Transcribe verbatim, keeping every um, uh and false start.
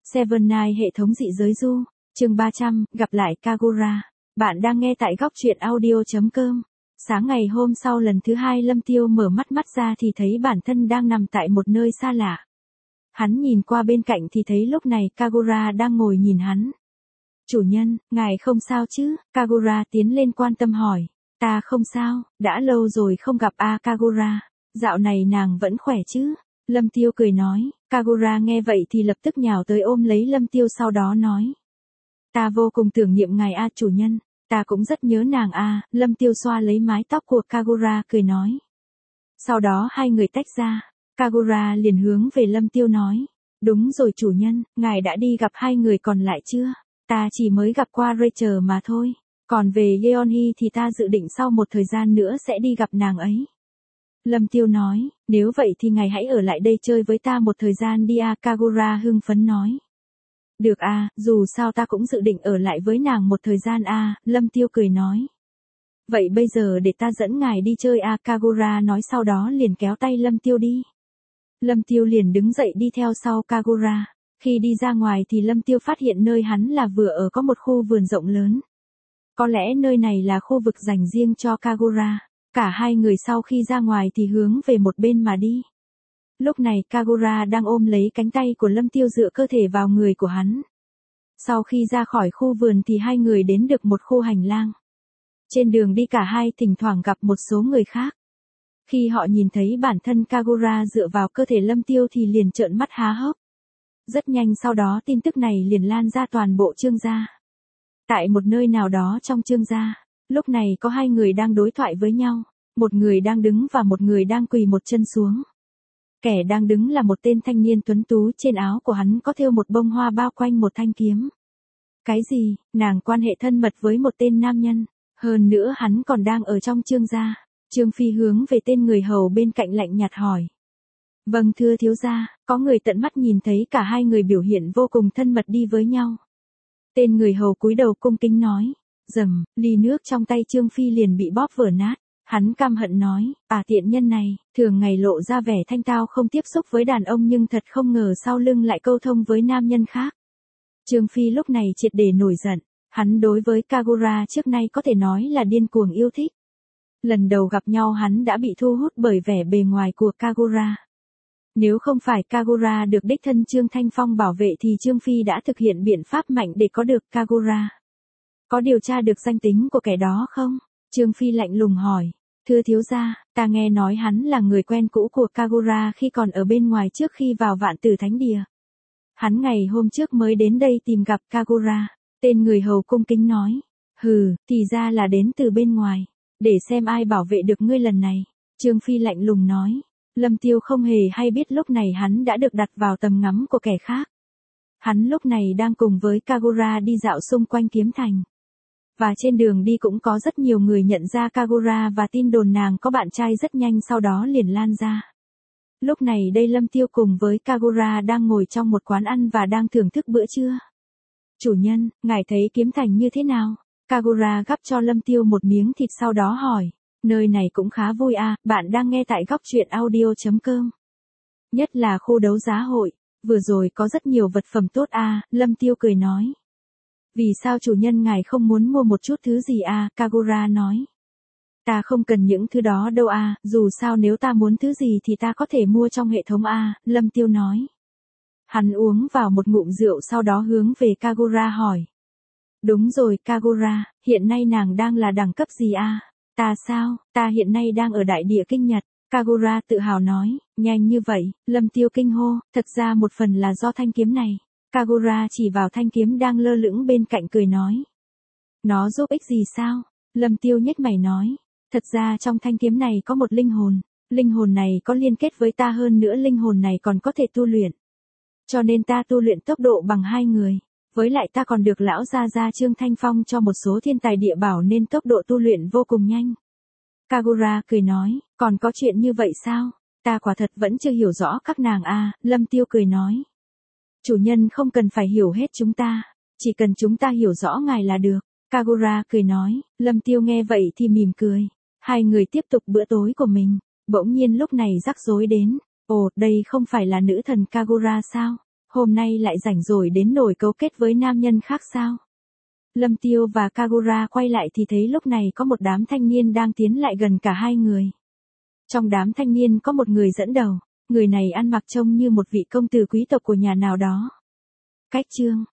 Seven Night hệ thống dị giới du, chương ba trăm, gặp lại Kagura. Bạn đang nghe tại góc truyện audio chấm com. Sáng ngày hôm sau lần thứ hai Lâm Tiêu mở mắt mắt ra thì thấy bản thân đang nằm tại một nơi xa lạ. Hắn nhìn qua bên cạnh thì thấy lúc này Kagura đang ngồi nhìn hắn. Chủ nhân, ngài không sao chứ? Kagura tiến lên quan tâm hỏi. Ta không sao, đã lâu rồi không gặp a Kagura. Dạo này nàng vẫn khỏe chứ? Lâm Tiêu cười nói. Kagura nghe vậy thì lập tức nhào tới ôm lấy Lâm Tiêu sau đó nói. Ta vô cùng tưởng niệm ngài a chủ nhân, ta cũng rất nhớ nàng a. Lâm Tiêu xoa lấy mái tóc của Kagura cười nói. Sau đó hai người tách ra, Kagura liền hướng về Lâm Tiêu nói. Đúng rồi chủ nhân, ngài đã đi gặp hai người còn lại chưa? Ta chỉ mới gặp qua Rachel mà thôi. Còn về Yeonhee thì ta dự định sau một thời gian nữa sẽ đi gặp nàng ấy. Lâm Tiêu nói, nếu vậy thì ngài hãy ở lại đây chơi với ta một thời gian đi a. Kagura hưng phấn nói. Được a, dù sao ta cũng dự định ở lại với nàng một thời gian a. Lâm Tiêu cười nói. Vậy bây giờ để ta dẫn ngài đi chơi a. Kagura nói sau đó liền kéo tay Lâm Tiêu đi. Lâm Tiêu liền đứng dậy đi theo sau Kagura. Khi đi ra ngoài thì Lâm Tiêu phát hiện nơi hắn là vừa ở có một khu vườn rộng lớn. Có lẽ nơi này là khu vực dành riêng cho Kagura. Cả hai người sau khi ra ngoài thì hướng về một bên mà đi. Lúc này Kagura đang ôm lấy cánh tay của Lâm Tiêu dựa cơ thể vào người của hắn. Sau khi ra khỏi khu vườn thì hai người đến được một khu hành lang. Trên đường đi cả hai thỉnh thoảng gặp một số người khác. Khi họ nhìn thấy bản thân Kagura dựa vào cơ thể Lâm Tiêu thì liền trợn mắt há hốc. Rất nhanh sau đó tin tức này liền lan ra toàn bộ Trương gia. Tại một nơi nào đó trong Trương gia, lúc này có hai người đang đối thoại với nhau. Một người đang đứng và một người đang quỳ một chân xuống. Kẻ đang đứng là một tên thanh niên tuấn tú, trên áo của hắn có thêu một bông hoa bao quanh một thanh kiếm. Cái gì, nàng quan hệ thân mật với một tên nam nhân, hơn nữa hắn còn đang ở trong Trương gia. Trương Phi hướng về tên người hầu bên cạnh lạnh nhạt hỏi. Vâng thưa thiếu gia, có người tận mắt nhìn thấy cả hai người biểu hiện vô cùng thân mật đi với nhau. Tên người hầu cúi đầu cung kính nói. Dầm, ly nước trong tay Trương Phi liền bị bóp vỡ nát. Hắn căm hận nói, à tiện nhân này, thường ngày lộ ra vẻ thanh tao không tiếp xúc với đàn ông nhưng thật không ngờ sau lưng lại câu thông với nam nhân khác. Trương Phi lúc này triệt để nổi giận, hắn đối với Kagura trước nay có thể nói là điên cuồng yêu thích. Lần đầu gặp nhau hắn đã bị thu hút bởi vẻ bề ngoài của Kagura. Nếu không phải Kagura được đích thân Trương Thanh Phong bảo vệ thì Trương Phi đã thực hiện biện pháp mạnh để có được Kagura. Có điều tra được danh tính của kẻ đó không? Trương Phi lạnh lùng hỏi. Thưa thiếu gia, ta nghe nói hắn là người quen cũ của Kagura khi còn ở bên ngoài trước khi vào Vạn Tử Thánh Địa. Hắn ngày hôm trước mới đến đây tìm gặp Kagura. Tên người hầu cung kính nói. Hừ, thì ra là đến từ bên ngoài. Để xem ai bảo vệ được ngươi lần này. Trương Phi lạnh lùng nói. Lâm Tiêu không hề hay biết lúc này hắn đã được đặt vào tầm ngắm của kẻ khác. Hắn lúc này đang cùng với Kagura đi dạo xung quanh Kiếm Thành. Và trên đường đi cũng có rất nhiều người nhận ra Kagura và tin đồn nàng có bạn trai rất nhanh sau đó liền lan ra. Lúc này đây Lâm Tiêu cùng với Kagura đang ngồi trong một quán ăn và đang thưởng thức bữa trưa. Chủ nhân, ngài thấy Kiếm Thành như thế nào? Kagura gắp cho Lâm Tiêu một miếng thịt sau đó hỏi. Nơi này cũng khá vui à, bạn đang nghe tại góc truyện audio chấm com. Nhất là khu đấu giá hội, vừa rồi có rất nhiều vật phẩm tốt à, Lâm Tiêu cười nói. Vì sao chủ nhân ngài không muốn mua một chút thứ gì à, Kagura nói. Ta không cần những thứ đó đâu à, dù sao nếu ta muốn thứ gì thì ta có thể mua trong hệ thống à, Lâm Tiêu nói. Hắn uống vào một ngụm rượu sau đó hướng về Kagura hỏi. Đúng rồi Kagura, hiện nay nàng đang là đẳng cấp gì à? Ta sao, ta hiện nay đang ở đại địa kinh nhật. Kagura tự hào nói, nhanh như vậy, Lâm Tiêu kinh hô, thật ra một phần là do thanh kiếm này. Kagura chỉ vào thanh kiếm đang lơ lửng bên cạnh cười nói. Nó giúp ích gì sao? Lâm Tiêu nhếch mày nói. Thật ra trong thanh kiếm này có một linh hồn. Linh hồn này có liên kết với ta hơn nữa linh hồn này còn có thể tu luyện. Cho nên ta tu luyện tốc độ bằng hai người. Với lại ta còn được lão gia gia Trương Thanh Phong cho một số thiên tài địa bảo nên tốc độ tu luyện vô cùng nhanh. Kagura cười nói, còn có chuyện như vậy sao? Ta quả thật vẫn chưa hiểu rõ các nàng a. Lâm Tiêu cười nói. Chủ nhân không cần phải hiểu hết chúng ta, chỉ cần chúng ta hiểu rõ ngài là được. Kagura cười nói, Lâm Tiêu nghe vậy thì mỉm cười. Hai người tiếp tục bữa tối của mình, bỗng nhiên lúc này rắc rối đến. Ồ, đây không phải là nữ thần Kagura sao? Hôm nay lại rảnh rồi đến nổi cấu kết với nam nhân khác sao? Lâm Tiêu và Kagura quay lại thì thấy lúc này có một đám thanh niên đang tiến lại gần cả hai người. Trong đám thanh niên có một người dẫn đầu, người này ăn mặc trông như một vị công tử quý tộc của nhà nào đó. Cách chương